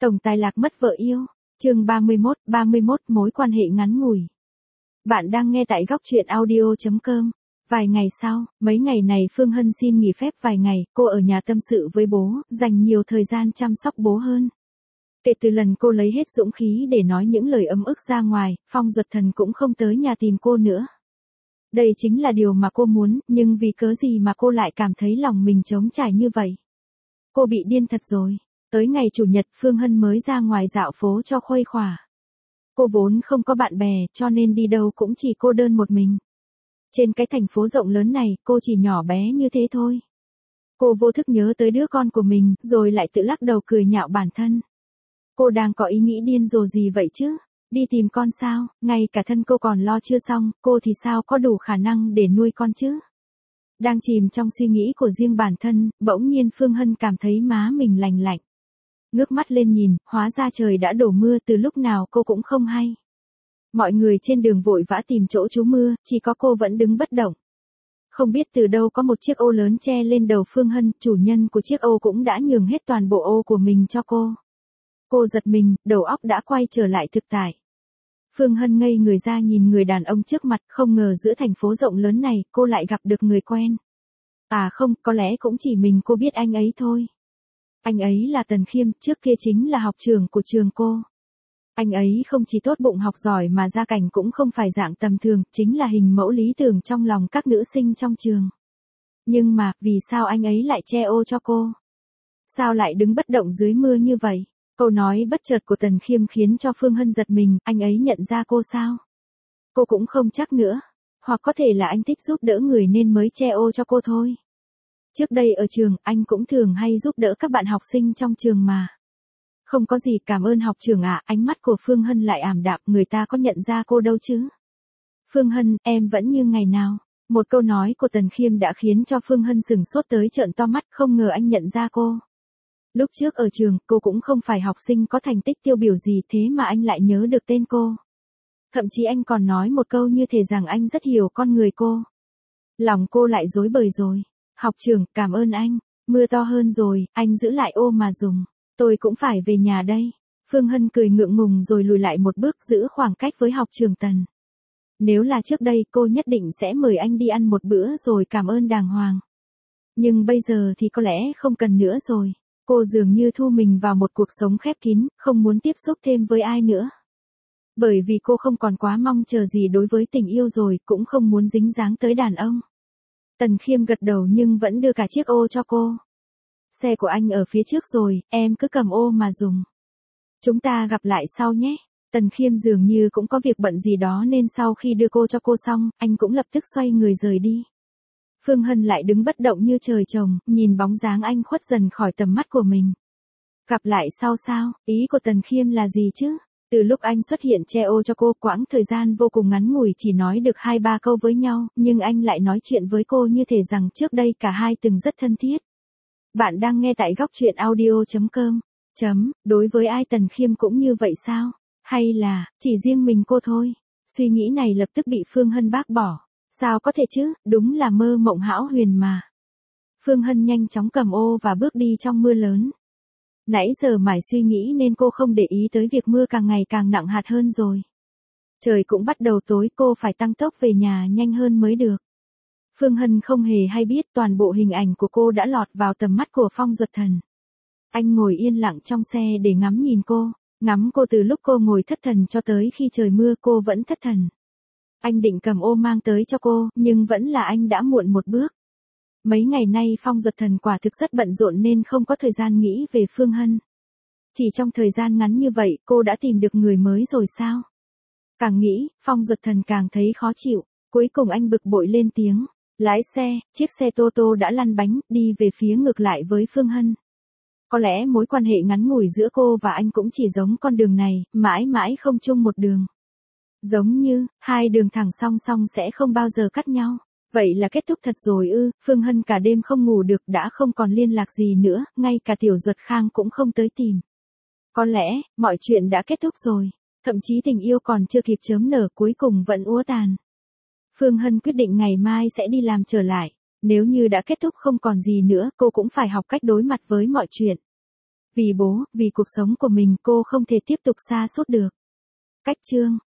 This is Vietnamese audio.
Tổng tài lạc mất vợ yêu. Chương 31 mối quan hệ ngắn ngủi. Bạn đang nghe tại góc truyện audio.com. Vài ngày sau, mấy ngày này Phương Hân xin nghỉ phép vài ngày, cô ở nhà tâm sự với bố, dành nhiều thời gian chăm sóc bố hơn. Kể từ lần cô lấy hết dũng khí để nói những lời ấm ức ra ngoài, Phong Duật Thần cũng không tới nhà tìm cô nữa. Đây chính là điều mà cô muốn, nhưng vì cớ gì mà cô lại cảm thấy lòng mình trống trải như vậy? Cô bị điên thật rồi. Tới ngày Chủ nhật Phương Hân mới ra ngoài dạo phố cho khuây khỏa. Cô vốn không có bạn bè cho nên đi đâu cũng chỉ cô đơn một mình. Trên cái thành phố rộng lớn này cô chỉ nhỏ bé như thế thôi. Cô vô thức nhớ tới đứa con của mình rồi lại tự lắc đầu cười nhạo bản thân. Cô đang có ý nghĩ điên rồ gì vậy chứ? Đi tìm con sao? Ngay cả thân cô còn lo chưa xong, cô thì sao có đủ khả năng để nuôi con chứ? Đang chìm trong suy nghĩ của riêng bản thân, bỗng nhiên Phương Hân cảm thấy má mình lành lạnh. Ngước mắt lên nhìn, hóa ra trời đã đổ mưa từ lúc nào cô cũng không hay. Mọi người trên đường vội vã tìm chỗ trú mưa, chỉ có cô vẫn đứng bất động. Không biết từ đâu có một chiếc ô lớn che lên đầu Phương Hân, chủ nhân của chiếc ô cũng đã nhường hết toàn bộ ô của mình cho cô. Cô giật mình, đầu óc đã quay trở lại thực tại. Phương Hân ngây người ra nhìn người đàn ông trước mặt, không ngờ giữa thành phố rộng lớn này, cô lại gặp được người quen. À không, có lẽ cũng chỉ mình cô biết anh ấy thôi. Anh ấy là Tần Khiêm, trước kia chính là học trưởng của trường cô. Anh ấy không chỉ tốt bụng học giỏi mà gia cảnh cũng không phải dạng tầm thường, chính là hình mẫu lý tưởng trong lòng các nữ sinh trong trường. Nhưng mà, vì sao anh ấy lại che ô cho cô? Sao lại đứng bất động dưới mưa như vậy? Câu nói bất chợt của Tần Khiêm khiến cho Phương Hân giật mình, anh ấy nhận ra cô sao? Cô cũng không chắc nữa. Hoặc có thể là anh thích giúp đỡ người nên mới che ô cho cô thôi. Trước đây ở trường, anh cũng thường hay giúp đỡ các bạn học sinh trong trường mà. Không có gì, cảm ơn học trưởng ạ. Ánh mắt của Phương Hân lại ảm đạm, người ta có nhận ra cô đâu chứ? Phương Hân, em vẫn như ngày nào. Một câu nói của Tần Khiêm đã khiến cho Phương Hân sửng sốt tới trợn to mắt, không ngờ anh nhận ra cô. Lúc trước ở trường, cô cũng không phải học sinh có thành tích tiêu biểu gì thế mà anh lại nhớ được tên cô. Thậm chí anh còn nói một câu như thể rằng anh rất hiểu con người cô. Lòng cô lại rối bời rồi. Học trưởng, cảm ơn anh. Mưa to hơn rồi, anh giữ lại ô mà dùng. Tôi cũng phải về nhà đây. Phương Hân cười ngượng ngùng rồi lùi lại một bước giữ khoảng cách với học trưởng Tần. Nếu là trước đây cô nhất định sẽ mời anh đi ăn một bữa rồi cảm ơn đàng hoàng. Nhưng bây giờ thì có lẽ không cần nữa rồi. Cô dường như thu mình vào một cuộc sống khép kín, không muốn tiếp xúc thêm với ai nữa. Bởi vì cô không còn quá mong chờ gì đối với tình yêu rồi, cũng không muốn dính dáng tới đàn ông. Tần Khiêm gật đầu nhưng vẫn đưa cả chiếc ô cho cô. Xe của anh ở phía trước rồi, em cứ cầm ô mà dùng. Chúng ta gặp lại sau nhé. Tần Khiêm dường như cũng có việc bận gì đó nên sau khi đưa cô cho cô xong, anh cũng lập tức xoay người rời đi. Phương Hân lại đứng bất động như trời trồng, nhìn bóng dáng anh khuất dần khỏi tầm mắt của mình. Gặp lại sau sao, ý của Tần Khiêm là gì chứ? Từ lúc anh xuất hiện che ô cho cô, quãng thời gian vô cùng ngắn ngủi chỉ nói được 2-3 câu với nhau, nhưng anh lại nói chuyện với cô như thể rằng trước đây cả hai từng rất thân thiết. Bạn đang nghe tại góc truyện audio.com. Đối với ai Tần Khiêm cũng như vậy sao? Hay là, chỉ riêng mình cô thôi? Suy nghĩ này lập tức bị Phương Hân bác bỏ. Sao có thể chứ, đúng là mơ mộng hão huyền mà. Phương Hân nhanh chóng cầm ô và bước đi trong mưa lớn. Nãy giờ mải suy nghĩ nên cô không để ý tới việc mưa càng ngày càng nặng hạt hơn rồi. Trời cũng bắt đầu tối, cô phải tăng tốc về nhà nhanh hơn mới được. Phương Hân không hề hay biết toàn bộ hình ảnh của cô đã lọt vào tầm mắt của Phong Duật Thần. Anh ngồi yên lặng trong xe để ngắm nhìn cô, ngắm cô từ lúc cô ngồi thất thần cho tới khi trời mưa cô vẫn thất thần. Anh định cầm ô mang tới cho cô, nhưng vẫn là anh đã muộn một bước. Mấy ngày nay Phong Duật Thần quả thực rất bận rộn nên không có thời gian nghĩ về Phương Hân. Chỉ trong thời gian ngắn như vậy, cô đã tìm được người mới rồi sao? Càng nghĩ, Phong Duật Thần càng thấy khó chịu, cuối cùng anh bực bội lên tiếng. Lái xe, chiếc xe Toto đã lăn bánh, đi về phía ngược lại với Phương Hân. Có lẽ mối quan hệ ngắn ngủi giữa cô và anh cũng chỉ giống con đường này, mãi mãi không chung một đường. Giống như, hai đường thẳng song song sẽ không bao giờ cắt nhau. Vậy là kết thúc thật rồi ư? Phương Hân cả đêm không ngủ được, đã không còn liên lạc gì nữa, ngay cả Tiểu Duật Khang cũng không tới tìm. Có lẽ, mọi chuyện đã kết thúc rồi. Thậm chí tình yêu còn chưa kịp chớm nở cuối cùng vẫn úa tàn. Phương Hân quyết định ngày mai sẽ đi làm trở lại. Nếu như đã kết thúc không còn gì nữa, cô cũng phải học cách đối mặt với mọi chuyện. Vì bố, vì cuộc sống của mình cô không thể tiếp tục sa sút được. Cách chương